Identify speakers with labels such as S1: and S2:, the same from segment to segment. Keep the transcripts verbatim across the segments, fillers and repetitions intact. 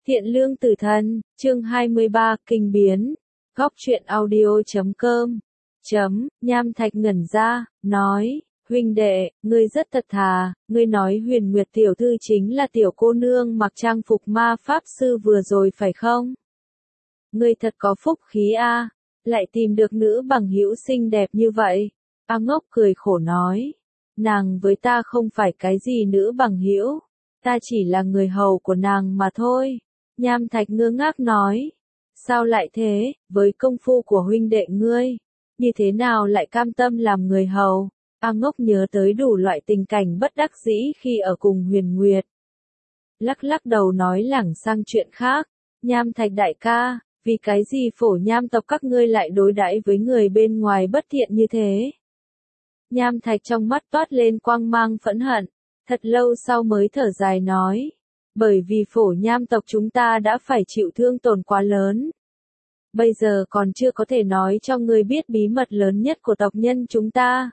S1: Thiện lương tử thân, chương hai mươi ba, kinh biến. Góc truyện audio chấm com. Chấm, Nham Thạch ngẩn ra, nói, huynh đệ, ngươi rất thật thà, ngươi nói Huyền Nguyệt tiểu thư chính là tiểu cô nương mặc trang phục ma pháp sư vừa rồi phải không? Ngươi thật có phúc khí a, lại tìm được nữ bằng hữu xinh đẹp như vậy. A Ngốc cười khổ nói, nàng với ta không phải cái gì nữ bằng hữu, ta chỉ là người hầu của nàng mà thôi. Nham Thạch ngơ ngác nói, sao lại thế, với công phu của huynh đệ ngươi, như thế nào lại cam tâm làm người hầu? A Ngốc nhớ tới đủ loại tình cảnh bất đắc dĩ khi ở cùng Huyền Nguyệt. Lắc lắc đầu nói lảng sang chuyện khác, Nham Thạch đại ca, vì cái gì Phổ Nham tộc các ngươi lại đối đãi với người bên ngoài bất thiện như thế? Nham Thạch trong mắt toát lên quang mang phẫn hận, thật lâu sau mới thở dài nói, bởi vì Phổ Nham tộc chúng ta đã phải chịu thương tổn quá lớn. Bây giờ còn chưa có thể nói cho ngươi biết bí mật lớn nhất của tộc nhân chúng ta.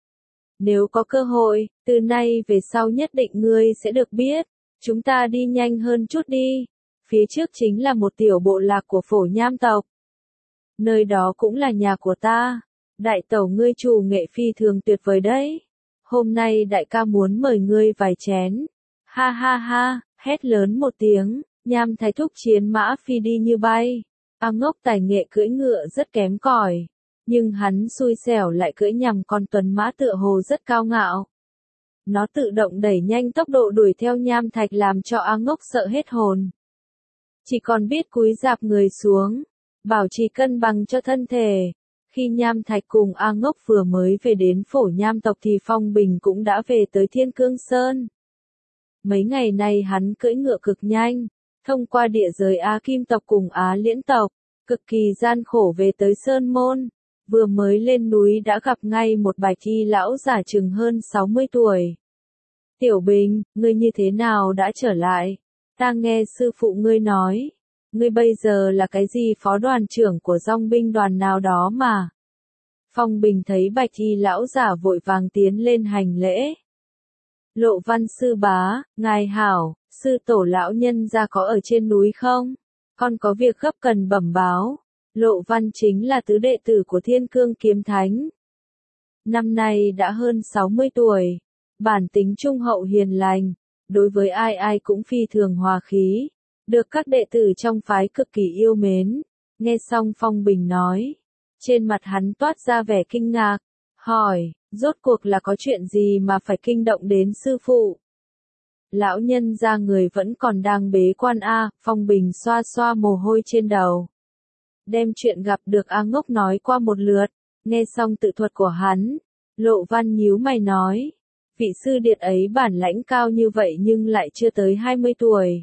S1: Nếu có cơ hội, từ nay về sau nhất định ngươi sẽ được biết. Chúng ta đi nhanh hơn chút đi. Phía trước chính là một tiểu bộ lạc của Phổ Nham tộc. Nơi đó cũng là nhà của ta. Đại tẩu ngươi chủ nghệ phi thường tuyệt vời đấy. Hôm nay đại ca muốn mời ngươi vài chén. Ha ha ha, hét lớn một tiếng, Nham Thạch thúc chiến mã phi đi như bay. A Ngốc tài nghệ cưỡi ngựa rất kém cỏi, nhưng hắn xui xẻo lại cưỡi nhằm con tuấn mã tựa hồ rất cao ngạo. Nó tự động đẩy nhanh tốc độ đuổi theo Nham Thạch làm cho A Ngốc sợ hết hồn. Chỉ còn biết cúi rạp người xuống, bảo trì cân bằng cho thân thể. Khi Nham Thạch cùng A Ngốc vừa mới về đến Phổ Nham tộc thì Phong Bình cũng đã về tới Thiên Cương Sơn. Mấy ngày nay hắn cưỡi ngựa cực nhanh, thông qua địa giới Á Kim tộc cùng Á Liễn tộc, cực kỳ gian khổ về tới Sơn Môn. Vừa mới lên núi đã gặp ngay một bạch y lão giả chừng hơn sáu mươi tuổi. Tiểu Bình, ngươi như thế nào đã trở lại? Ta nghe sư phụ ngươi nói, ngươi bây giờ là cái gì phó đoàn trưởng của dòng binh đoàn nào đó mà. Phong Bình thấy bạch y lão giả vội vàng tiến lên hành lễ. Lộ Văn sư bá, ngài hảo, sư tổ lão nhân gia có ở trên núi không? Con có việc gấp cần bẩm báo. Lộ Văn chính là tứ đệ tử của Thiên Cương Kiếm Thánh. Năm nay đã hơn sáu mươi tuổi, bản tính trung hậu hiền lành, đối với ai ai cũng phi thường hòa khí, được các đệ tử trong phái cực kỳ yêu mến. Nghe xong Phong Bình nói, trên mặt hắn toát ra vẻ kinh ngạc, hỏi, rốt cuộc là có chuyện gì mà phải kinh động đến sư phụ? Lão nhân gia người vẫn còn đang bế quan a. Phong Bình xoa xoa mồ hôi trên đầu, đem chuyện gặp được A Ngốc nói qua một lượt. Nghe xong tự thuật của hắn, Lộ Văn nhíu mày nói, vị sư điệt ấy bản lãnh cao như vậy nhưng lại chưa tới hai mươi tuổi.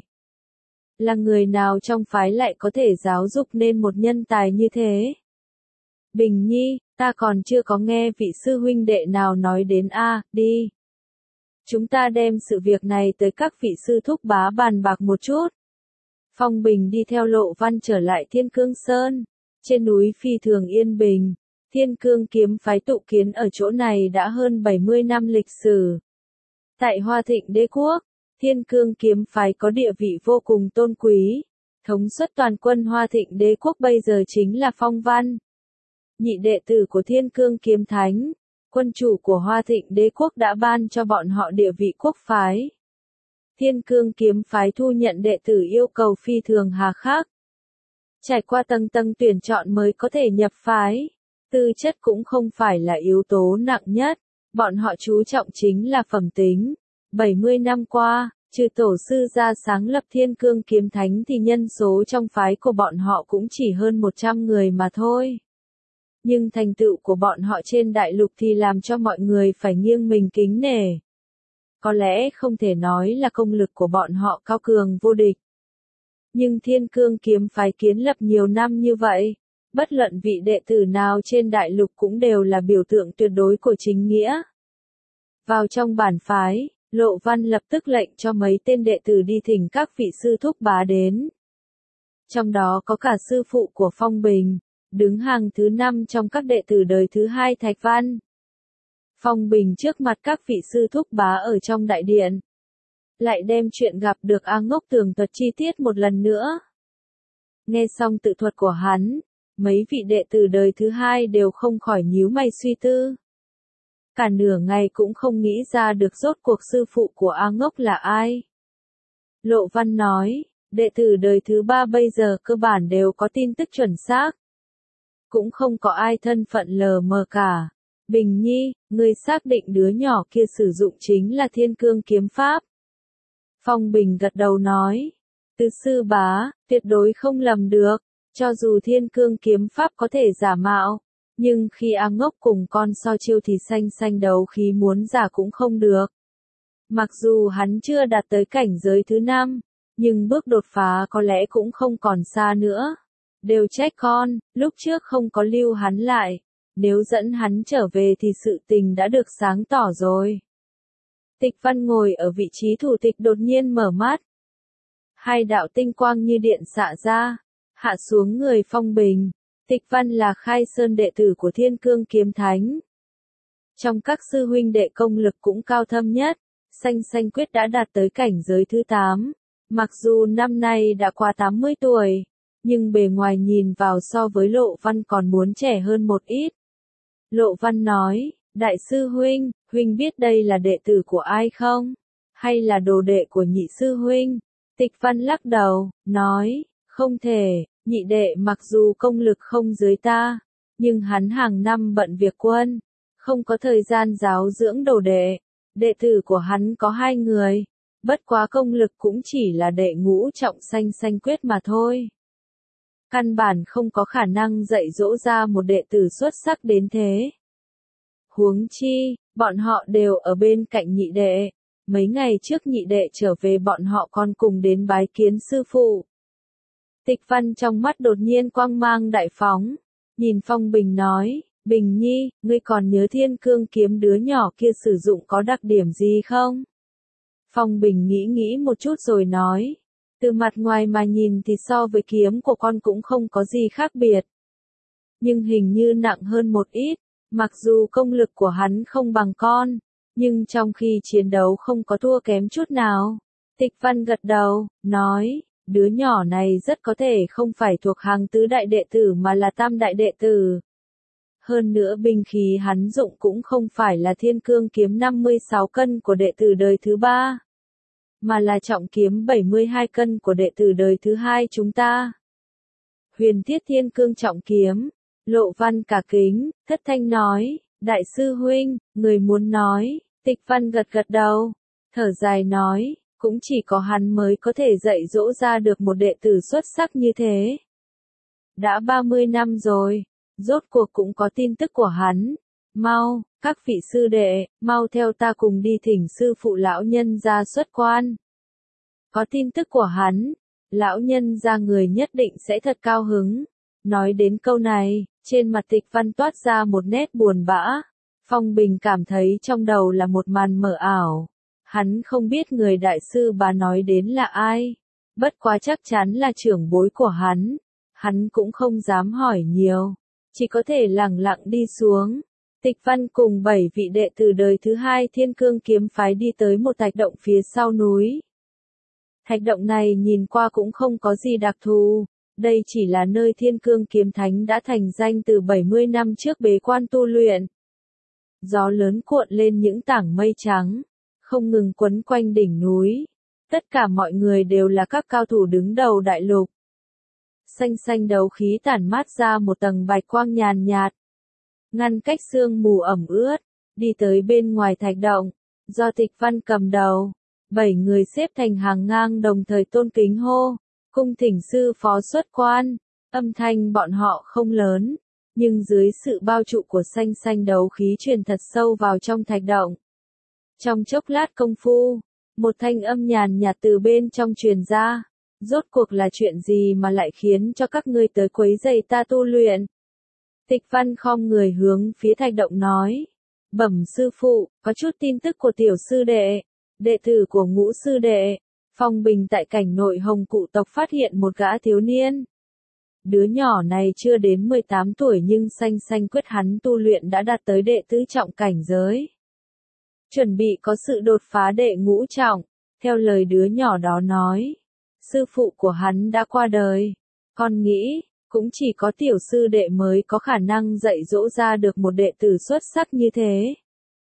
S1: Là người nào trong phái lại có thể giáo dục nên một nhân tài như thế? Bình Nhi, ta còn chưa có nghe vị sư huynh đệ nào nói đến a. Đi. Chúng ta đem sự việc này tới các vị sư thúc bá bàn bạc một chút. Phong Bình đi theo Lộ Văn trở lại Thiên Cương Sơn. Trên núi phi thường yên bình, Thiên Cương kiếm phái tụ kiến ở chỗ này đã hơn bảy mươi năm lịch sử. Tại Hoa Thịnh Đế Quốc, Thiên Cương kiếm phái có địa vị vô cùng tôn quý. Thống suất toàn quân Hoa Thịnh Đế Quốc bây giờ chính là Phong Văn, nhị đệ tử của Thiên Cương Kiếm Thánh. Quân chủ của Hoa Thịnh Đế Quốc đã ban cho bọn họ địa vị quốc phái. Thiên Cương kiếm phái thu nhận đệ tử yêu cầu phi thường hà khắc. Trải qua tầng tầng tuyển chọn mới có thể nhập phái. Tư chất cũng không phải là yếu tố nặng nhất. Bọn họ chú trọng chính là phẩm tính. bảy mươi năm qua, trừ tổ sư ra sáng lập Thiên Cương Kiếm Thánh thì nhân số trong phái của bọn họ cũng chỉ hơn một trăm người mà thôi. Nhưng thành tựu của bọn họ trên đại lục thì làm cho mọi người phải nghiêng mình kính nể. Có lẽ không thể nói là công lực của bọn họ cao cường vô địch. Nhưng Thiên Cương kiếm phái kiến lập nhiều năm như vậy, bất luận vị đệ tử nào trên đại lục cũng đều là biểu tượng tuyệt đối của chính nghĩa. Vào trong bản phái, Lộ Văn lập tức lệnh cho mấy tên đệ tử đi thỉnh các vị sư thúc bá đến. Trong đó có cả sư phụ của Phong Bình, đứng hàng thứ năm trong các đệ tử đời thứ hai Thạch Văn. Phong Bình trước mặt các vị sư thúc bá ở trong đại điện. lại đem chuyện gặp được A Ngốc tường thuật chi tiết một lần nữa. Nghe xong tự thuật của hắn, mấy vị đệ tử đời thứ hai đều không khỏi nhíu mày suy tư. Cả nửa ngày cũng không nghĩ ra được rốt cuộc sư phụ của A Ngốc là ai. Lộ Văn nói, đệ tử đời thứ ba bây giờ cơ bản đều có tin tức chuẩn xác. Cũng không có ai thân phận lờ mờ cả. Bình Nhi, ngươi xác định đứa nhỏ kia sử dụng chính là Thiên Cương kiếm pháp. Phong Bình gật đầu nói, Từ sư bá, tuyệt đối không lầm được, cho dù Thiên Cương kiếm pháp có thể giả mạo, nhưng khi A Ngốc cùng con so chiêu thì xanh xanh đấu khí muốn giả cũng không được. Mặc dù hắn chưa đạt tới cảnh giới thứ năm, nhưng bước đột phá có lẽ cũng không còn xa nữa. Đều trách con, lúc trước không có lưu hắn lại, nếu dẫn hắn trở về thì sự tình đã được sáng tỏ rồi. Tịch Văn ngồi ở vị trí thủ tịch đột nhiên mở mắt. Hai đạo tinh quang như điện xạ ra, hạ xuống người Phong Bình. Tịch Văn là khai sơn đệ tử của Thiên Cương Kiếm Thánh. Trong các sư huynh đệ công lực cũng cao thâm nhất, Xanh Xanh Quyết đã đạt tới cảnh giới thứ tám. Mặc dù năm nay đã qua tám mươi tuổi, nhưng bề ngoài nhìn vào so với Lộ Văn còn muốn trẻ hơn một ít. Lộ Văn nói, Đại sư huynh, huynh biết đây là đệ tử của ai không? Hay là đồ đệ của nhị sư huynh? Tịch Văn lắc đầu, nói, không thể, nhị đệ mặc dù công lực không dưới ta, nhưng hắn hàng năm bận việc quân, không có thời gian giáo dưỡng đồ đệ. Đệ tử của hắn có hai người, bất quá công lực cũng chỉ là đệ ngũ trọng Xanh Xanh Quyết mà thôi. Căn bản không có khả năng dạy dỗ ra một đệ tử xuất sắc đến thế. Huống chi, bọn họ đều ở bên cạnh nhị đệ. Mấy ngày trước nhị đệ trở về bọn họ còn cùng đến bái kiến sư phụ. Tịch Văn trong mắt đột nhiên quang mang đại phóng, nhìn Phong Bình nói, Bình Nhi, ngươi còn nhớ Thiên Cương kiếm đứa nhỏ kia sử dụng có đặc điểm gì không? Phong Bình nghĩ nghĩ một chút rồi nói, từ mặt ngoài mà nhìn thì so với kiếm của con cũng không có gì khác biệt. Nhưng hình như nặng hơn một ít, mặc dù công lực của hắn không bằng con, nhưng trong khi chiến đấu không có thua kém chút nào. Tịch Văn gật đầu, nói, đứa nhỏ này rất có thể không phải thuộc hàng tứ đại đệ tử mà là tam đại đệ tử. Hơn nữa binh khí hắn dụng cũng không phải là Thiên Cương kiếm năm mươi sáu cân của đệ tử đời thứ ba, mà là trọng kiếm bảy mươi hai cân của đệ tử đời thứ hai chúng ta. Huyền Thiết Thiên Cương trọng kiếm, Lộ Văn cả kính, thất thanh nói, Đại sư huynh, người muốn nói. Tịch Văn gật gật đầu, thở dài nói, cũng chỉ có hắn mới có thể dạy dỗ ra được một đệ tử xuất sắc như thế. Đã ba mươi năm rồi, rốt cuộc cũng có tin tức của hắn. Mau, các vị sư đệ, mau theo ta cùng đi thỉnh sư phụ lão nhân ra xuất quan. Có tin tức của hắn, lão nhân ra người nhất định sẽ thật cao hứng. Nói đến câu này, trên mặt Tịch Văn toát ra một nét buồn bã. Phong Bình cảm thấy trong đầu là một màn mờ ảo. Hắn không biết người đại sư bà nói đến là ai. Bất quá chắc chắn là trưởng bối của hắn. Hắn cũng không dám hỏi nhiều. Chỉ có thể lẳng lặng đi xuống. Tịch Văn cùng bảy vị đệ tử đời thứ hai Thiên Cương kiếm phái đi tới một thạch động phía sau núi. Thạch động này nhìn qua cũng không có gì đặc thù. Đây chỉ là nơi Thiên Cương kiếm thánh đã thành danh từ bảy mươi năm trước bế quan tu luyện. Gió lớn cuộn lên những tảng mây trắng, không ngừng quấn quanh đỉnh núi. Tất cả mọi người đều là các cao thủ đứng đầu đại lục. Xanh xanh đấu khí tản mát ra một tầng bạch quang nhàn nhạt, ngăn cách sương mù ẩm ướt, đi tới bên ngoài thạch động, do Tịch Văn cầm đầu. Bảy người xếp thành hàng ngang đồng thời tôn kính hô, cung thỉnh sư phó xuất quan. Âm thanh bọn họ không lớn, nhưng dưới sự bao trụ của xanh xanh đấu khí truyền thật sâu vào trong thạch động. Trong chốc lát công phu, một thanh âm nhàn nhạt từ bên trong truyền ra, rốt cuộc là chuyện gì mà lại khiến cho các ngươi tới quấy rầy ta tu luyện? Tịch Văn khom người hướng phía thạch động nói, bẩm sư phụ, có chút tin tức của tiểu sư đệ, đệ tử của Ngũ sư đệ. Phong Bình tại cảnh nội Hồng Cụ tộc phát hiện một gã thiếu niên. Đứa nhỏ này chưa đến mười tám tuổi nhưng Xanh Xanh Quyết hắn tu luyện đã đạt tới đệ tứ trọng cảnh giới. Chuẩn bị có sự đột phá đệ ngũ trọng. theo lời đứa nhỏ đó nói. Sư phụ của hắn đã qua đời. Con nghĩ, cũng chỉ có tiểu sư đệ mới có khả năng dạy dỗ ra được một đệ tử xuất sắc như thế.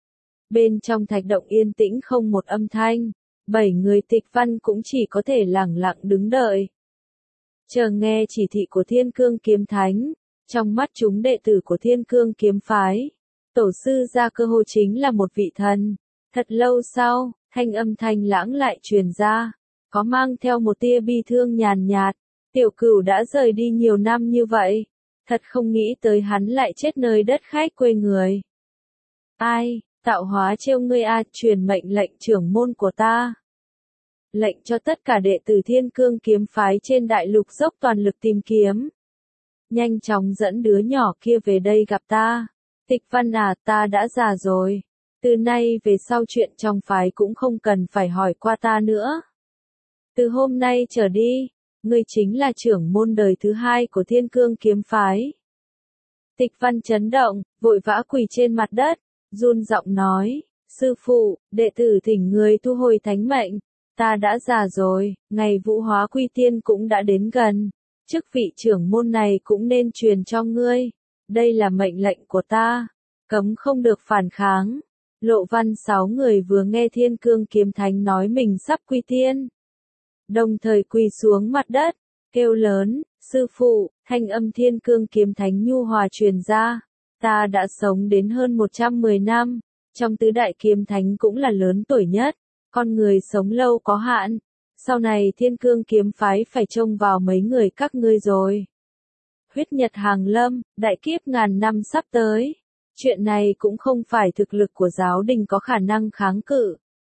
S1: Bên trong thạch động yên tĩnh không một âm thanh, bảy người Tịch Văn cũng chỉ có thể lẳng lặng đứng đợi. Chờ nghe chỉ thị của Thiên Cương Kiếm Thánh, trong mắt chúng đệ tử của Thiên Cương Kiếm Phái, tổ sư Gia Cơ Hồ chính là một vị thần. Thật lâu sau, thanh âm thanh lãng lại truyền ra, có mang theo một tia bi thương nhàn nhạt. Tiểu Cửu đã rời đi nhiều năm như vậy, thật không nghĩ tới hắn lại chết nơi đất khách quê người. Ai, tạo hóa trêu ngươi a, truyền mệnh lệnh trưởng môn của ta. Lệnh cho tất cả đệ tử Thiên Cương Kiếm Phái trên đại lục dốc toàn lực tìm kiếm. Nhanh chóng dẫn đứa nhỏ kia về đây gặp ta. Tịch Văn à, ta đã già rồi. Từ nay về sau chuyện trong phái cũng không cần phải hỏi qua ta nữa. Từ hôm nay trở đi, ngươi chính là trưởng môn đời thứ hai của Thiên Cương Kiếm Phái. Tịch Văn chấn động, vội vã quỳ trên mặt đất, run giọng nói, sư phụ, đệ tử thỉnh người thu hồi thánh mệnh, ta đã già rồi, ngày vũ hóa quy tiên cũng đã đến gần, chức vị trưởng môn này cũng nên truyền cho ngươi, đây là mệnh lệnh của ta, cấm không được phản kháng. Lộ Văn sáu người vừa nghe Thiên Cương Kiếm Thánh nói mình sắp quy tiên, đồng thời quỳ xuống mặt đất, kêu lớn, sư phụ, thanh âm Thiên Cương Kiếm Thánh nhu hòa truyền ra, ta đã sống đến hơn một trăm mười năm, trong tứ đại kiếm thánh cũng là lớn tuổi nhất, con người sống lâu có hạn, sau này Thiên Cương Kiếm Phái phải trông vào mấy người các ngươi rồi. Huyết nhật hàng lâm, đại kiếp ngàn năm sắp tới, chuyện này cũng không phải thực lực của giáo đình có khả năng kháng cự.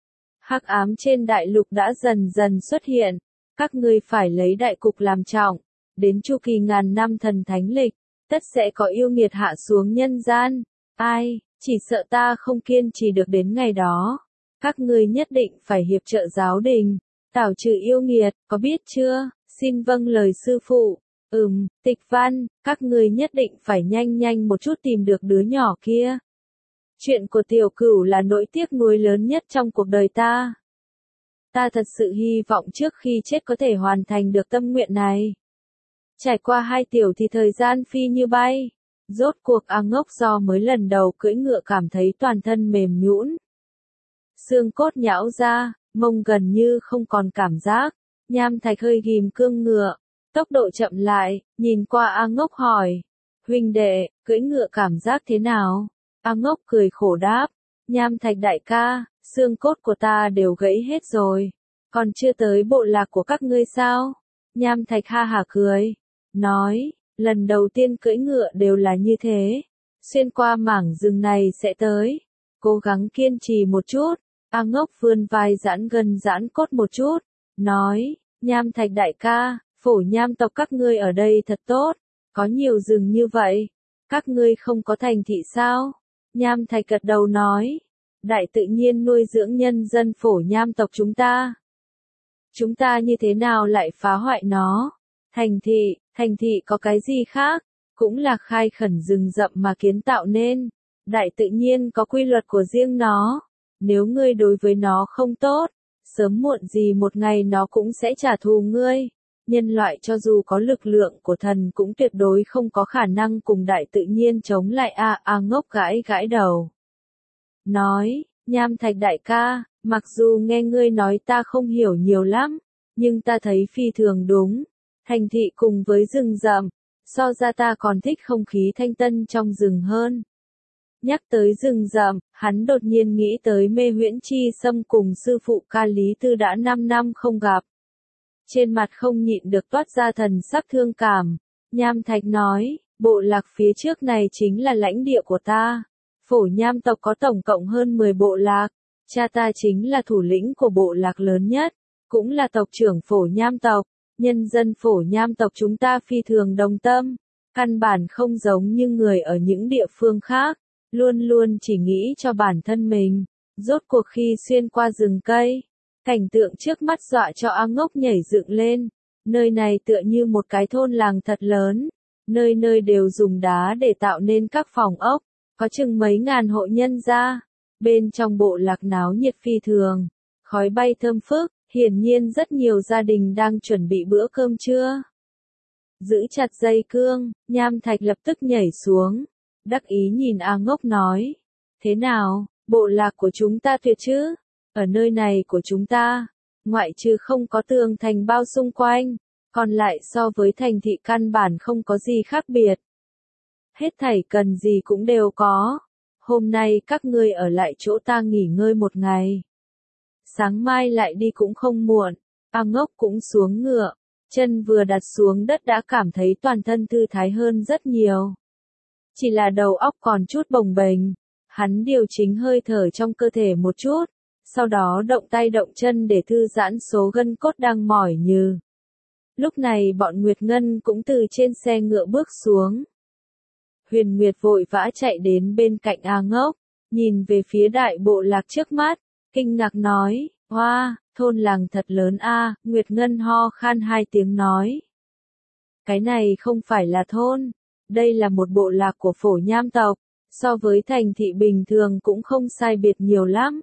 S1: Hắc ám trên đại lục đã dần dần xuất hiện, các ngươi phải lấy đại cục làm trọng, đến chu kỳ ngàn năm thần thánh lịch, tất sẽ có yêu nghiệt hạ xuống nhân gian. Ai, chỉ sợ ta không kiên trì được đến ngày đó. Các ngươi nhất định phải hiệp trợ giáo đình, tảo trừ yêu nghiệt, có biết chưa? Xin vâng lời sư phụ. Ừm, Tịch Văn, các ngươi nhất định phải nhanh nhanh một chút tìm được đứa nhỏ kia. Chuyện của Tiểu Cửu là nỗi tiếc nuối lớn nhất trong cuộc đời ta. Ta thật sự hy vọng trước khi chết có thể hoàn thành được tâm nguyện này. Trải qua hai tiểu thì thời gian phi như bay. Rốt cuộc A Ngốc Do mới lần đầu cưỡi ngựa cảm thấy toàn thân mềm nhũn. Xương cốt nhão ra, mông gần như không còn cảm giác. Nham Thạch hơi ghim cương ngựa, tốc độ chậm lại, nhìn qua A Ngốc hỏi. Huynh đệ, cưỡi ngựa cảm giác thế nào? A Ngốc cười khổ đáp. Nham Thạch đại ca, xương cốt của ta đều gãy hết rồi. Còn chưa tới bộ lạc của các ngươi sao? Nham Thạch ha hả cười. Nói, lần đầu tiên cưỡi ngựa đều là như thế. Xuyên qua mảng rừng này sẽ tới. Cố gắng kiên trì một chút. A Ngốc vươn vai giãn gân giãn cốt một chút. Nói, Nham Thạch đại ca, phổ nham tộc các ngươi ở đây thật tốt. Có nhiều rừng như vậy. Các ngươi không có thành thị sao? Nham Thạch gật đầu nói. Đại tự nhiên nuôi dưỡng nhân dân phổ nham tộc chúng ta. Chúng ta như thế nào lại phá hoại nó? Thành thị, thành thị có cái gì khác? Cũng là khai khẩn rừng rậm mà kiến tạo nên. Đại tự nhiên có quy luật của riêng nó. Nếu ngươi đối với nó không tốt, sớm muộn gì một ngày nó cũng sẽ trả thù ngươi. Nhân loại cho dù có lực lượng của thần cũng tuyệt đối không có khả năng cùng đại tự nhiên chống lại. A A Ngốc gãi gãi đầu. Nói, Nham Thạch đại ca, mặc dù nghe ngươi nói ta không hiểu nhiều lắm, nhưng ta thấy phi thường đúng. Thành thị cùng với rừng rậm, so ra ta còn thích không khí thanh tân trong rừng hơn. Nhắc tới rừng rậm, hắn đột nhiên nghĩ tới Mê Huyễn Chi Sâm cùng sư phụ Ca Lý Tư đã năm năm không gặp. Trên mặt không nhịn được toát ra thần sắc thương cảm. Nham Thạch nói, bộ lạc phía trước này chính là lãnh địa của ta. Phổ nham tộc có tổng cộng hơn mười bộ lạc. Cha ta chính là thủ lĩnh của bộ lạc lớn nhất, cũng là tộc trưởng phổ nham tộc. Nhân dân phổ nham tộc chúng ta phi thường đồng tâm, căn bản không giống như người ở những địa phương khác, luôn luôn chỉ nghĩ cho bản thân mình. Rốt cuộc khi xuyên qua rừng cây, cảnh tượng trước mắt dọa cho A Ngốc nhảy dựng lên. Nơi này tựa như một cái thôn làng thật lớn, nơi nơi đều dùng đá để tạo nên các phòng ốc, có chừng mấy ngàn hộ nhân gia. Bên trong bộ lạc náo nhiệt phi thường, khói bay thơm phức, hiển nhiên rất nhiều gia đình đang chuẩn bị bữa cơm trưa. Giữ chặt dây cương, Nham Thạch lập tức nhảy xuống, đắc ý nhìn A Ngốc nói, thế nào, bộ lạc của chúng ta tuyệt chứ, ở nơi này của chúng ta, ngoại trừ không có tường thành bao xung quanh, còn lại so với thành thị căn bản không có gì khác biệt. Hết thảy cần gì cũng đều có, hôm nay các ngươi ở lại chỗ ta nghỉ ngơi một ngày. Sáng mai lại đi cũng không muộn, A Ngốc cũng xuống ngựa, chân vừa đặt xuống đất đã cảm thấy toàn thân thư thái hơn rất nhiều. Chỉ là đầu óc còn chút bồng bềnh, hắn điều chỉnh hơi thở trong cơ thể một chút, sau đó động tay động chân để thư giãn số gân cốt đang mỏi nhừ. Lúc này bọn Nguyệt Ngân cũng từ trên xe ngựa bước xuống. Huyền Nguyệt vội vã chạy đến bên cạnh A Ngốc, nhìn về phía đại bộ lạc trước mắt, kinh ngạc nói, hoa, thôn làng thật lớn a. Nguyệt Ngân ho khan hai tiếng nói. Cái này không phải là thôn, đây là một bộ lạc của Phổ Nham tộc, so với thành thị bình thường cũng không sai biệt nhiều lắm.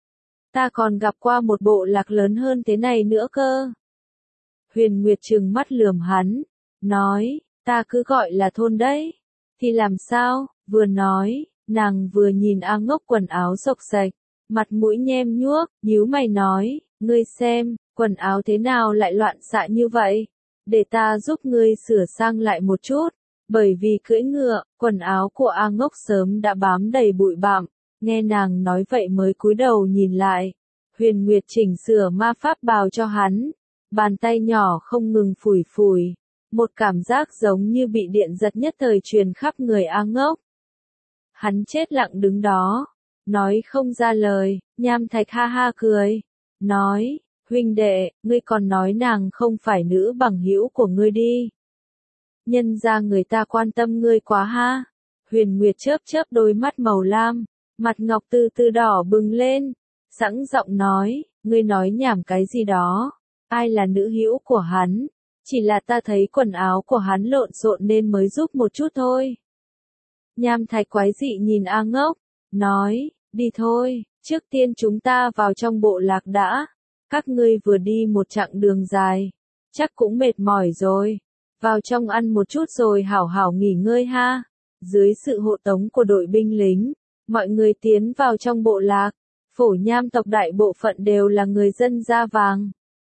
S1: Ta còn gặp qua một bộ lạc lớn hơn thế này nữa cơ. Huyền Nguyệt trừng mắt lườm hắn, nói, ta cứ gọi là thôn đấy. Thì làm sao, vừa nói, nàng vừa nhìn A Ngốc quần áo xộc xạch, mặt mũi nhem nhuốc, nhíu mày nói, ngươi xem, quần áo thế nào lại loạn xạ như vậy? Để ta giúp ngươi sửa sang lại một chút, bởi vì cưỡi ngựa, quần áo của A Ngốc sớm đã bám đầy bụi bặm, nghe nàng nói vậy mới cúi đầu nhìn lại. Huyền Nguyệt chỉnh sửa ma pháp bào cho hắn, bàn tay nhỏ không ngừng phủi phủi, một cảm giác giống như bị điện giật nhất thời truyền khắp người A Ngốc. Hắn chết lặng đứng đó, nói không ra lời. Nham Thạch ha ha cười, nói, huynh đệ, ngươi còn nói nàng không phải nữ bằng hữu của ngươi đi. Nhân ra người ta quan tâm ngươi quá ha. Huyền Nguyệt chớp chớp đôi mắt màu lam, mặt ngọc từ từ đỏ bừng lên, sẵn giọng nói, ngươi nói nhảm cái gì đó, ai là nữ hữu của hắn, chỉ là ta thấy quần áo của hắn lộn xộn nên mới giúp một chút thôi. Nham Thạch quái dị nhìn A Ngốc, nói, đi thôi, trước tiên chúng ta vào trong bộ lạc đã, các ngươi vừa đi một chặng đường dài, chắc cũng mệt mỏi rồi, vào trong ăn một chút rồi hảo hảo nghỉ ngơi ha. Dưới sự hộ tống của đội binh lính, mọi người tiến vào trong bộ lạc. Phổ Nham tộc đại bộ phận đều là người dân da vàng.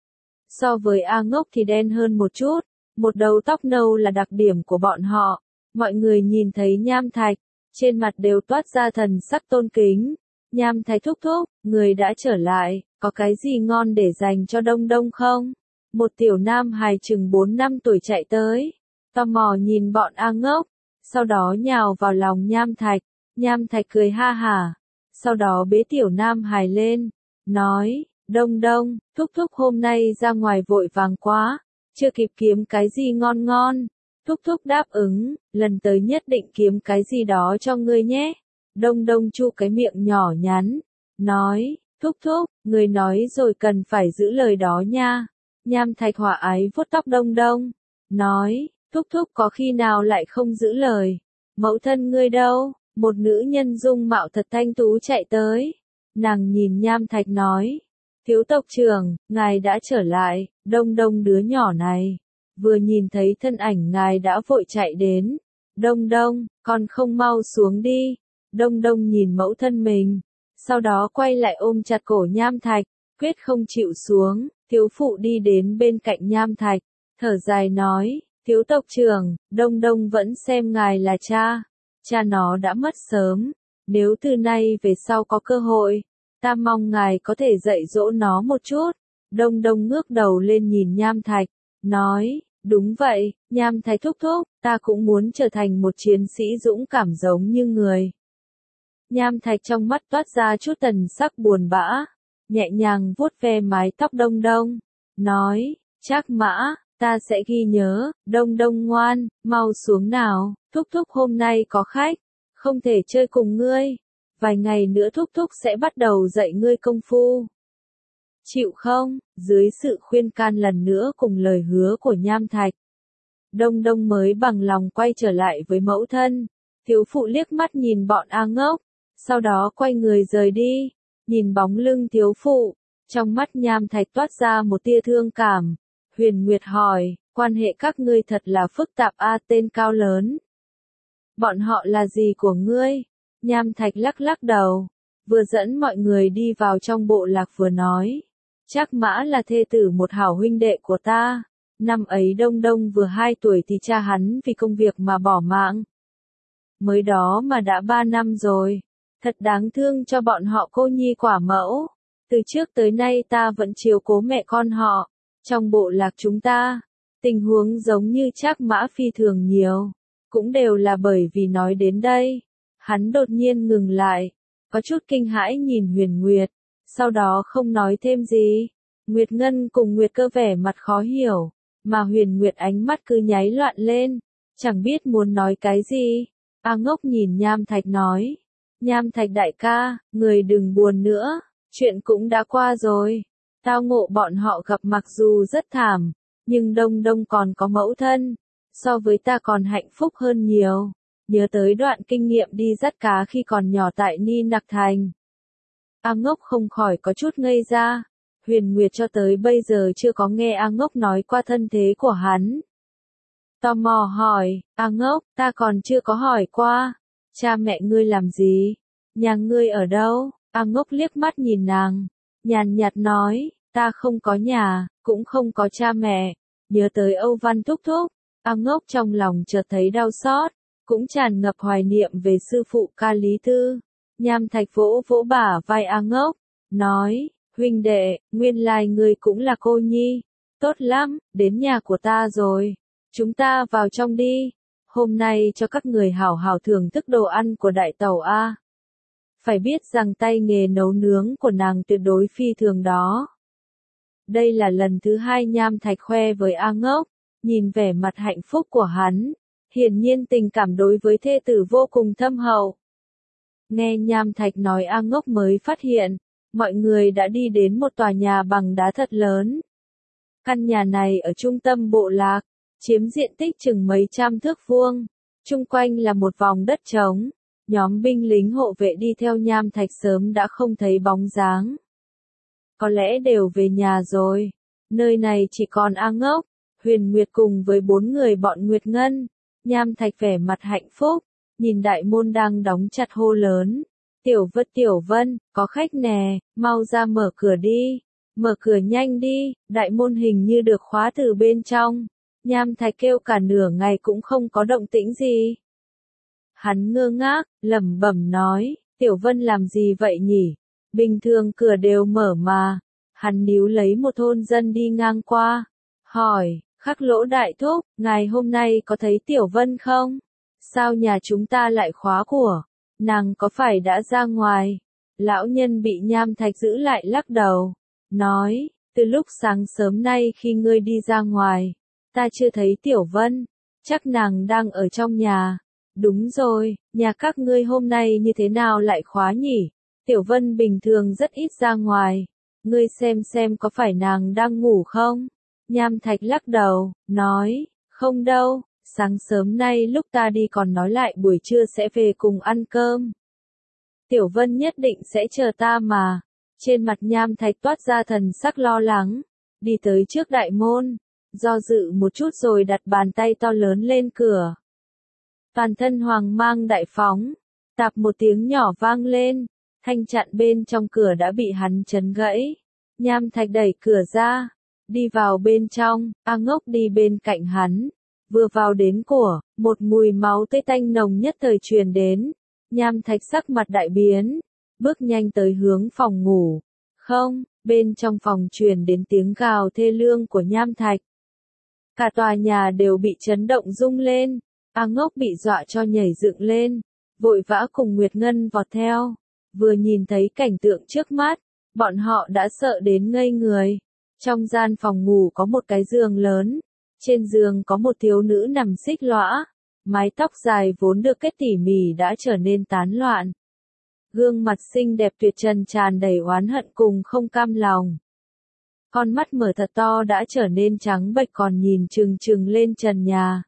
S1: So với A Ngốc thì đen hơn một chút, một đầu tóc nâu là đặc điểm của bọn họ. Mọi người nhìn thấy Nham Thạch, trên mặt đều toát ra thần sắc tôn kính. Nham Thạch thúc thúc, người đã trở lại, có cái gì ngon để dành cho Đông Đông không? Một tiểu nam hài chừng bốn năm tuổi chạy tới, tò mò nhìn bọn A Ngốc, sau đó nhào vào lòng Nham Thạch. Nham Thạch cười ha hả, sau đó bế tiểu nam hài lên, nói, Đông Đông, thúc thúc hôm nay ra ngoài vội vàng quá, chưa kịp kiếm cái gì ngon ngon. Thúc thúc đáp ứng, lần tới nhất định kiếm cái gì đó cho ngươi nhé. Đông Đông chu cái miệng nhỏ nhắn, nói, thúc thúc, người nói rồi cần phải giữ lời đó nha. Nham Thạch hòa ái vuốt tóc Đông Đông, nói, thúc thúc có khi nào lại không giữ lời. Mẫu thân ngươi đâu? Một nữ nhân dung mạo thật thanh tú chạy tới. Nàng nhìn Nham Thạch nói, thiếu tộc trưởng, ngài đã trở lại. Đông Đông đứa nhỏ này, vừa nhìn thấy thân ảnh ngài đã vội chạy đến. Đông Đông, con không mau xuống đi. Đông Đông nhìn mẫu thân mình, sau đó quay lại ôm chặt cổ Nham Thạch, quyết không chịu xuống. Thiếu phụ đi đến bên cạnh Nham Thạch, thở dài nói, thiếu tộc trưởng, Đông Đông vẫn xem ngài là cha. Cha nó đã mất sớm, nếu từ nay về sau có cơ hội, ta mong ngài có thể dạy dỗ nó một chút. Đông Đông ngước đầu lên nhìn Nham Thạch, nói, đúng vậy, Nham Thạch thúc thúc, ta cũng muốn trở thành một chiến sĩ dũng cảm giống như người. Nham Thạch trong mắt toát ra chút tần sắc buồn bã, nhẹ nhàng vuốt ve mái tóc Đông Đông, nói, Trác Mã, ta sẽ ghi nhớ. Đông Đông ngoan, mau xuống nào, thúc thúc hôm nay có khách, không thể chơi cùng ngươi, vài ngày nữa thúc thúc sẽ bắt đầu dạy ngươi công phu. Chịu không? Dưới sự khuyên can lần nữa cùng lời hứa của Nham Thạch, Đông Đông mới bằng lòng quay trở lại với mẫu thân. Thiếu phụ liếc mắt nhìn bọn A Ngốc, sau đó quay người rời đi. Nhìn bóng lưng thiếu phụ, Trong mắt Nham Thạch toát ra một tia thương cảm. Huyền Nguyệt hỏi, quan hệ các ngươi thật là phức tạp a tên cao lớn. Bọn họ là gì của ngươi? Nham Thạch lắc lắc đầu, vừa dẫn mọi người đi vào trong bộ lạc vừa nói. Trác Mã là thê tử một hảo huynh đệ của ta. Năm ấy Đông Đông vừa hai tuổi thì cha hắn vì công việc mà bỏ mạng. Mới đó mà đã ba năm rồi. Thật đáng thương cho bọn họ cô nhi quả mẫu. Từ trước tới nay ta vẫn chiếu cố mẹ con họ. Trong bộ lạc chúng ta, tình huống giống như Trác Mã phi thường nhiều. Cũng đều là bởi vì nói đến đây. Hắn đột nhiên ngừng lại. Có chút kinh hãi nhìn Huyền Nguyệt. Sau đó không nói thêm gì. Nguyệt Ngân cùng Nguyệt Cơ vẻ mặt khó hiểu. Mà Huyền Nguyệt ánh mắt cứ nháy loạn lên. Chẳng biết muốn nói cái gì. A Ngốc nhìn Nham Thạch nói. Nham Thạch đại ca, người đừng buồn nữa. Chuyện cũng đã qua rồi. Tao ngộ bọn họ gặp mặc dù rất thảm. Nhưng Đông Đông còn có mẫu thân. So với ta còn hạnh phúc hơn nhiều. Nhớ tới đoạn kinh nghiệm đi dắt cá khi còn nhỏ tại Ni Nặc Thành. A Ngốc không khỏi có chút ngây ra. Huyền Nguyệt cho tới bây giờ chưa có nghe A Ngốc nói qua thân thế của hắn. Tò mò hỏi, A Ngốc, ta còn chưa có hỏi qua. Cha mẹ ngươi làm gì? Nhà ngươi ở đâu? A Ngốc liếc mắt nhìn nàng. Nhàn nhạt nói, ta không có nhà, cũng không có cha mẹ. Nhớ tới Âu Văn thúc thúc. A Ngốc trong lòng chợt thấy đau xót. Cũng tràn ngập hoài niệm về sư phụ Ca Lý Tư. Nham Thạch vỗ vỗ bả vai A Ngốc. Nói, huynh đệ, nguyên lai ngươi cũng là cô nhi. Tốt lắm, đến nhà của ta rồi. Chúng ta vào trong đi. Hôm nay cho các người hảo hảo thưởng thức đồ ăn của đại tẩu A. Phải biết rằng tay nghề nấu nướng của nàng tuyệt đối phi thường đó. Đây là lần thứ hai Nham Thạch khoe với A Ngốc. Nhìn vẻ mặt hạnh phúc của hắn. Hiển nhiên tình cảm đối với thê tử vô cùng thâm hậu. Nghe Nham Thạch nói A Ngốc mới phát hiện. Mọi người đã đi đến một tòa nhà bằng đá thật lớn. Căn nhà này ở trung tâm bộ lạc. Chiếm diện tích chừng mấy trăm thước vuông. Chung quanh là một vòng đất trống. Nhóm binh lính hộ vệ đi theo Nham Thạch sớm đã không thấy bóng dáng. Có lẽ đều về nhà rồi. Nơi này chỉ còn A Ngốc, Huyền Nguyệt cùng với bốn người bọn Nguyệt Ngân. Nham Thạch vẻ mặt hạnh phúc. Nhìn đại môn đang đóng chặt hô lớn. Tiểu Vân Tiểu Vân, có khách nè, mau ra mở cửa đi. Mở cửa nhanh đi, đại môn hình như được khóa từ bên trong. Nham Thạch kêu cả nửa ngày cũng không có động tĩnh gì. Hắn ngơ ngác, lẩm bẩm nói, Tiểu Vân làm gì vậy nhỉ? Bình thường cửa đều mở mà. Hắn níu lấy một thôn dân đi ngang qua. Hỏi, Khắc Lỗ đại thúc, ngài hôm nay có thấy Tiểu Vân không? Sao nhà chúng ta lại khóa của? Nàng có phải đã ra ngoài? Lão nhân bị Nham Thạch giữ lại lắc đầu. Nói, từ lúc sáng sớm nay khi ngươi đi ra ngoài. Ta chưa thấy Tiểu Vân. Chắc nàng đang ở trong nhà. Đúng rồi, nhà các ngươi hôm nay như thế nào lại khóa nhỉ? Tiểu Vân bình thường rất ít ra ngoài. Ngươi xem xem có phải nàng đang ngủ không? Nham Thạch lắc đầu, nói, không đâu, sáng sớm nay lúc ta đi còn nói lại buổi trưa sẽ về cùng ăn cơm. Tiểu Vân nhất định sẽ chờ ta mà. Trên mặt Nham Thạch toát ra thần sắc lo lắng. Đi tới trước đại môn. Do dự một chút rồi đặt bàn tay to lớn lên cửa. Toàn thân hoàng mang đại phóng. Tạp một tiếng nhỏ vang lên. Thanh chặn bên trong cửa đã bị hắn chấn gãy. Nham Thạch đẩy cửa ra. Đi vào bên trong. A Ngốc đi bên cạnh hắn. Vừa vào đến của, một mùi máu tươi tanh nồng nhất thời truyền đến. Nham Thạch sắc mặt đại biến. Bước nhanh tới hướng phòng ngủ. Không, bên trong phòng truyền đến tiếng gào thê lương của Nham Thạch. Cả tòa nhà đều bị chấn động rung lên. A Ngốc bị dọa cho nhảy dựng lên. Vội vã cùng Nguyệt Ngân vọt theo. Vừa nhìn thấy cảnh tượng trước mắt, bọn họ đã sợ đến ngây người. Trong gian phòng ngủ có một cái giường lớn. Trên giường có một thiếu nữ nằm xích lõa. Mái tóc dài vốn được kết tỉ mỉ đã trở nên tán loạn. Gương mặt xinh đẹp tuyệt trần tràn đầy oán hận cùng không cam lòng. Con mắt mở thật to đã trở nên trắng bệch còn nhìn trừng trừng lên trần nhà.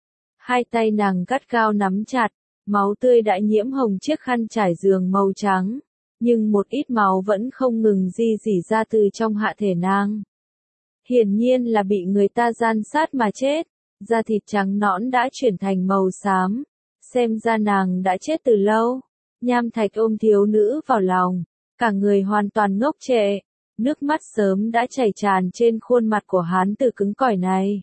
S1: Hai tay nàng gắt gao nắm chặt, máu tươi đã nhiễm hồng chiếc khăn trải giường màu trắng. nhưng một ít máu vẫn không ngừng di dỉ ra từ trong hạ thể nàng. Hiển nhiên là bị người ta gian sát mà chết, da thịt trắng nõn đã chuyển thành màu xám, xem ra nàng đã chết từ lâu. Nham Thạch ôm thiếu nữ vào lòng, cả người hoàn toàn ngốc trệ, nước mắt sớm đã chảy tràn trên khuôn mặt của hắn từ cứng cỏi này.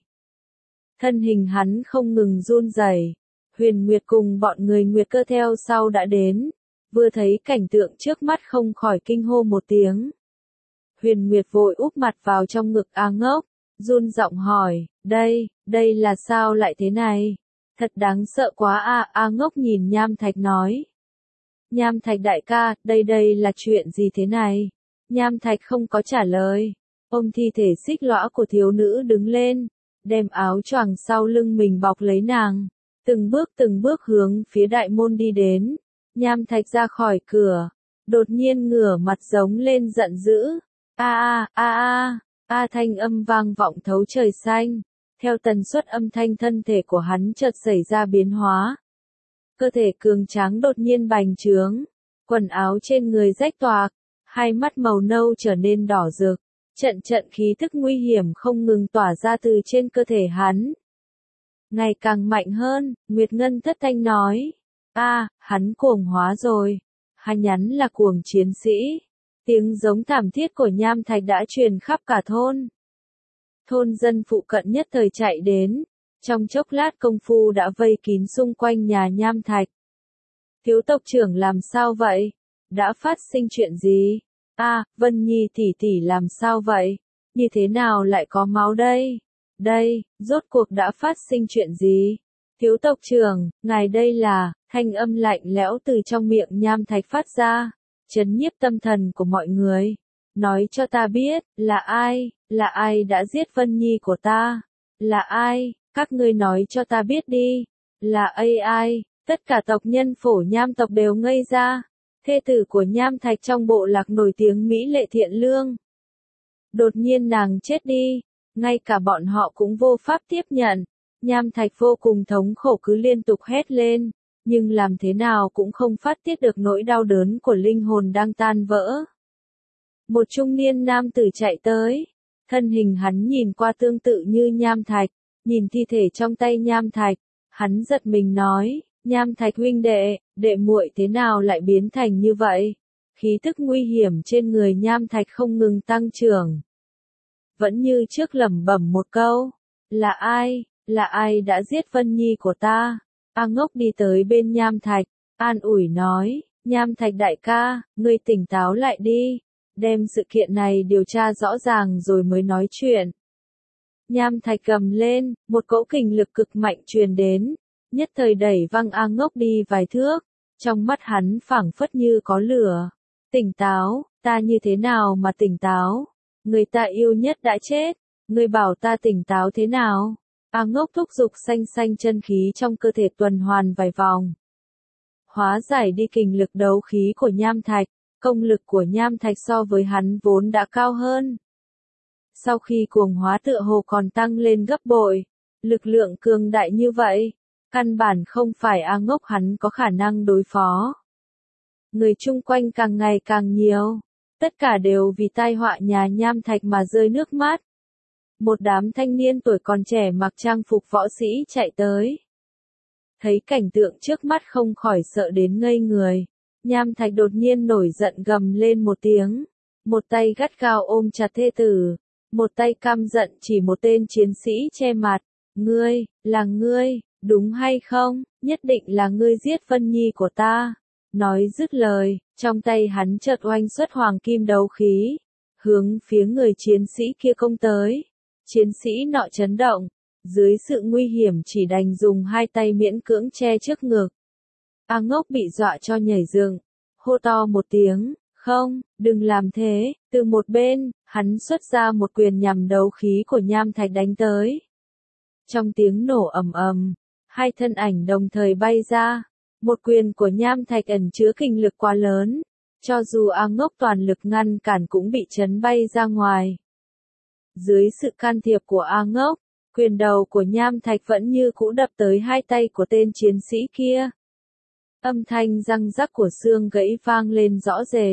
S1: Thân hình hắn không ngừng run rẩy. Huyền Nguyệt cùng bọn người Nguyệt Cơ theo sau đã đến, vừa thấy cảnh tượng trước mắt không khỏi kinh hô một tiếng. Huyền Nguyệt vội úp mặt vào trong ngực A Ngốc, run giọng hỏi, đây, đây là sao lại thế này? Thật đáng sợ quá a. À, A Ngốc nhìn Nham Thạch nói. Nham Thạch đại ca, đây đây là chuyện gì thế này? Nham Thạch không có trả lời. Ôm thi thể xích lõa của thiếu nữ đứng lên, đem áo choàng sau lưng mình bọc lấy nàng, từng bước từng bước hướng phía đại môn đi đến. Nham Thạch ra khỏi cửa, đột nhiên ngửa mặt giống lên giận dữ. A a a a, a thanh âm vang vọng thấu trời xanh. Theo tần suất âm thanh thân thể của hắn chợt xảy ra biến hóa. Cơ thể cường tráng đột nhiên bành trướng, quần áo trên người rách toạc, hai mắt màu nâu trở nên đỏ rực, trận trận khí thức nguy hiểm không ngừng tỏa ra từ trên cơ thể hắn. Ngày càng mạnh hơn, Nguyệt Ngân thất thanh nói. A, à, hắn cuồng hóa rồi. Hắn nhắn là cuồng chiến sĩ. Tiếng giống thảm thiết của Nham Thạch đã truyền khắp cả thôn. Thôn dân phụ cận nhất thời chạy đến, trong chốc lát công phu đã vây kín xung quanh nhà Nham Thạch. Thiếu tộc trưởng làm sao vậy? Đã phát sinh chuyện gì? A, à, Vân Nhi tỷ tỷ làm sao vậy? Như thế nào lại có máu đây? Đây, rốt cuộc đã phát sinh chuyện gì? Thiếu tộc trưởng, ngài đây là, thanh âm lạnh lẽo từ trong miệng Nham Thạch phát ra, trấn nhiếp tâm thần của mọi người. Nói cho ta biết, là ai, là ai đã giết Vân Nhi của ta? Là ai, các ngươi nói cho ta biết đi. Là ai ai, tất cả tộc nhân Phổ Nham tộc đều ngây ra. Thê tử của Nham Thạch trong bộ lạc nổi tiếng mỹ lệ thiện lương. Đột nhiên nàng chết đi, ngay cả bọn họ cũng vô pháp tiếp nhận. Nham Thạch vô cùng thống khổ cứ liên tục hét lên, nhưng làm thế nào cũng không phát tiết được nỗi đau đớn của linh hồn đang tan vỡ. Một trung niên nam tử chạy tới, thân hình hắn nhìn qua tương tự như Nham Thạch, nhìn thi thể trong tay Nham Thạch, hắn giật mình nói, Nham Thạch huynh đệ, đệ muội thế nào lại biến thành như vậy? Khí tức nguy hiểm trên người Nham Thạch không ngừng tăng trưởng. Vẫn như trước lẩm bẩm một câu, là ai, là ai đã giết Vân Nhi của ta? A Ngốc đi tới bên Nham Thạch, an ủi nói, Nham Thạch đại ca, ngươi tỉnh táo lại đi, đem sự kiện này điều tra rõ ràng rồi mới nói chuyện. Nham Thạch gầm lên, một cỗ kình lực cực mạnh truyền đến, nhất thời đẩy văng A Ngốc đi vài thước, trong mắt hắn phảng phất như có lửa. Tỉnh táo, ta như thế nào mà tỉnh táo? Người ta yêu nhất đã chết, ngươi bảo ta tỉnh táo thế nào? A Ngốc thúc giục xanh xanh chân khí trong cơ thể tuần hoàn vài vòng. Hóa giải đi kình lực đấu khí của Nham Thạch, công lực của Nham Thạch so với hắn vốn đã cao hơn. Sau khi cuồng hóa tựa hồ còn tăng lên gấp bội, lực lượng cường đại như vậy, căn bản không phải A Ngốc hắn có khả năng đối phó. Người chung quanh càng ngày càng nhiều, tất cả đều vì tai họa nhà Nham Thạch mà rơi nước mắt. Một đám thanh niên tuổi còn trẻ mặc trang phục võ sĩ chạy tới. Thấy cảnh tượng trước mắt không khỏi sợ đến ngây người. Nham Thạch đột nhiên nổi giận gầm lên một tiếng. Một tay gắt gao ôm chặt thê tử. Một tay căm giận chỉ một tên chiến sĩ che mặt. Ngươi, là ngươi, đúng hay không? Nhất định là ngươi giết Vân Nhi của ta. Nói dứt lời, trong tay hắn chợt oanh xuất hoàng kim đấu khí. Hướng phía người chiến sĩ kia công tới. Chiến sĩ nọ chấn động, dưới sự nguy hiểm chỉ đành dùng hai tay miễn cưỡng che trước ngực. A Ngốc bị dọa cho nhảy dựng, hô to một tiếng, không, đừng làm thế, từ một bên, hắn xuất ra một quyền nhằm đấu khí của Nham Thạch đánh tới. Trong tiếng nổ ầm ầm, hai thân ảnh đồng thời bay ra, một quyền của Nham Thạch ẩn chứa kình lực quá lớn, cho dù A Ngốc toàn lực ngăn cản cũng bị chấn bay ra ngoài. Dưới sự can thiệp của A Ngốc, quyền đầu của Nham Thạch vẫn như cũ đập tới hai tay của tên chiến sĩ kia. Âm thanh răng rắc của xương gãy vang lên rõ rệt,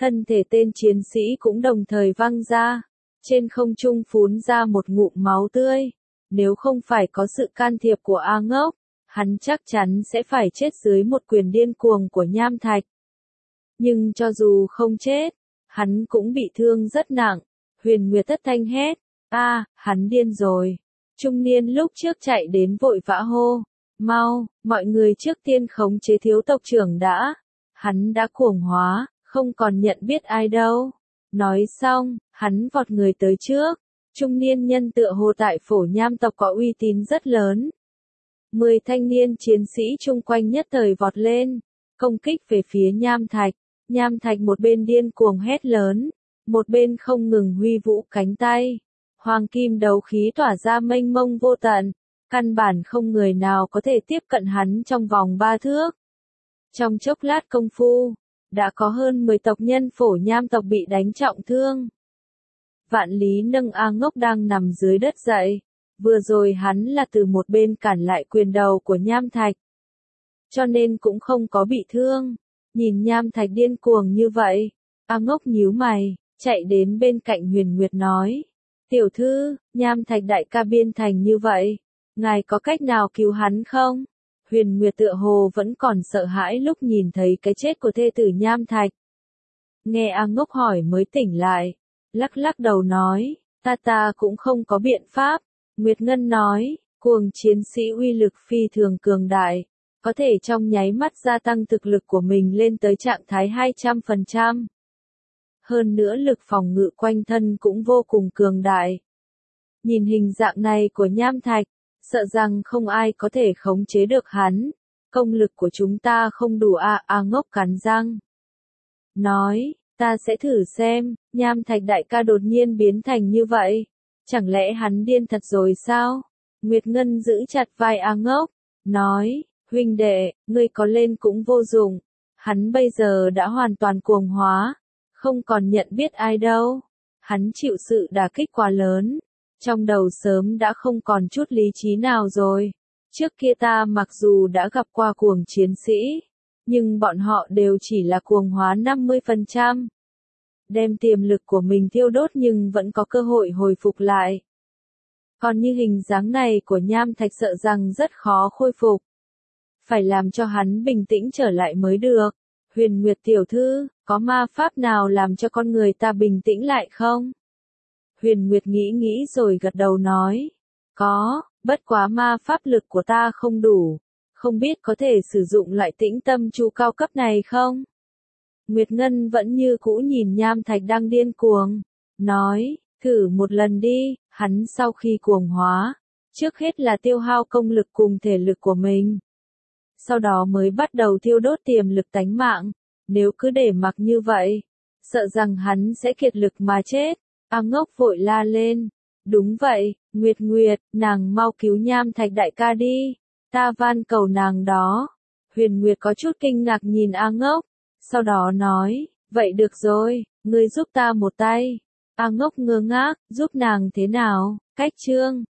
S1: Thân thể tên chiến sĩ cũng đồng thời văng ra. Trên không trung phún ra một ngụm máu tươi. Nếu không phải có sự can thiệp của A Ngốc, hắn chắc chắn sẽ phải chết dưới một quyền điên cuồng của Nham Thạch. Nhưng cho dù không chết, hắn cũng bị thương rất nặng. Huyền Nguyệt thất thanh hét, a, hắn điên rồi. Trung niên lúc trước chạy đến vội vã hô, mau, mọi người trước tiên khống chế thiếu tộc trưởng đã. Hắn đã cuồng hóa, không còn nhận biết ai đâu. Nói xong, hắn vọt người tới trước. Trung niên nhân tựa hồ tại Phổ Nham tộc có uy tín rất lớn. Mười thanh niên chiến sĩ chung quanh nhất thời vọt lên, công kích về phía Nham Thạch. Nham Thạch một bên điên cuồng hét lớn, một bên không ngừng huy vũ cánh tay. Hoàng kim đấu khí tỏa ra mênh mông vô tận, căn bản không người nào có thể tiếp cận hắn trong vòng ba thước. Trong chốc lát công phu, đã có hơn mười tộc nhân Phổ Nham tộc bị đánh trọng thương. Vạn Lý nâng A Ngốc đang nằm dưới đất dậy, vừa rồi hắn là từ một bên cản lại quyền đầu của Nham Thạch, cho nên cũng không có bị thương. Nhìn Nham Thạch điên cuồng như vậy, A Ngốc nhíu mày, chạy đến bên cạnh Huyền Nguyệt nói, tiểu thư, Nham Thạch đại ca biên thành như vậy, ngài có cách nào cứu hắn không? Huyền Nguyệt tựa hồ vẫn còn sợ hãi lúc nhìn thấy cái chết của thê tử Nham Thạch. Nghe A Ngốc hỏi mới tỉnh lại, lắc lắc đầu nói, ta ta cũng không có biện pháp. Nguyệt Ngân nói, cuồng chiến sĩ uy lực phi thường cường đại, có thể trong nháy mắt gia tăng thực lực của mình lên tới trạng thái hai trăm phần trăm. Hơn nữa lực phòng ngự quanh thân cũng vô cùng cường đại. Nhìn hình dạng này của Nham Thạch, sợ rằng không ai có thể khống chế được hắn. Công lực của chúng ta không đủ a a Ngốc cắn răng. Nói, ta sẽ thử xem, Nham Thạch đại ca đột nhiên biến thành như vậy. Chẳng lẽ hắn điên thật rồi sao? Nguyệt Ngân giữ chặt vai A Ngốc, nói, huynh đệ, ngươi có lên cũng vô dụng. Hắn bây giờ đã hoàn toàn cuồng hóa, không còn nhận biết ai đâu. Hắn chịu sự đả kích quá lớn, trong đầu sớm đã không còn chút lý trí nào rồi. Trước kia ta mặc dù đã gặp qua cuồng chiến sĩ, nhưng bọn họ đều chỉ là cuồng hóa năm mươi phần trăm. Đem tiềm lực của mình thiêu đốt nhưng vẫn có cơ hội hồi phục lại. Còn như hình dáng này của Nham Thạch sợ rằng rất khó khôi phục. Phải làm cho hắn bình tĩnh trở lại mới được. Huyền Nguyệt tiểu thư, có ma pháp nào làm cho con người ta bình tĩnh lại không? Huyền Nguyệt nghĩ nghĩ rồi gật đầu nói. Có, bất quá ma pháp lực của ta không đủ. Không biết có thể sử dụng loại tĩnh tâm chú cao cấp này không? Nguyệt Ngân vẫn như cũ nhìn Nham Thạch đang điên cuồng. Nói, thử một lần đi, hắn sau khi cuồng hóa. Trước hết là tiêu hao công lực cùng thể lực của mình. Sau đó mới bắt đầu thiêu đốt tiềm lực tánh mạng. Nếu cứ để mặc như vậy, sợ rằng hắn sẽ kiệt lực mà chết. A Ngốc vội la lên. Đúng vậy, Nguyệt Nguyệt, nàng mau cứu Nham Thạch đại ca đi. Ta van cầu nàng đó. Huyền Nguyệt có chút kinh ngạc nhìn A Ngốc. Sau đó nói, vậy được rồi, ngươi giúp ta một tay. A Ngốc ngơ ngác, giúp nàng thế nào? Cách chương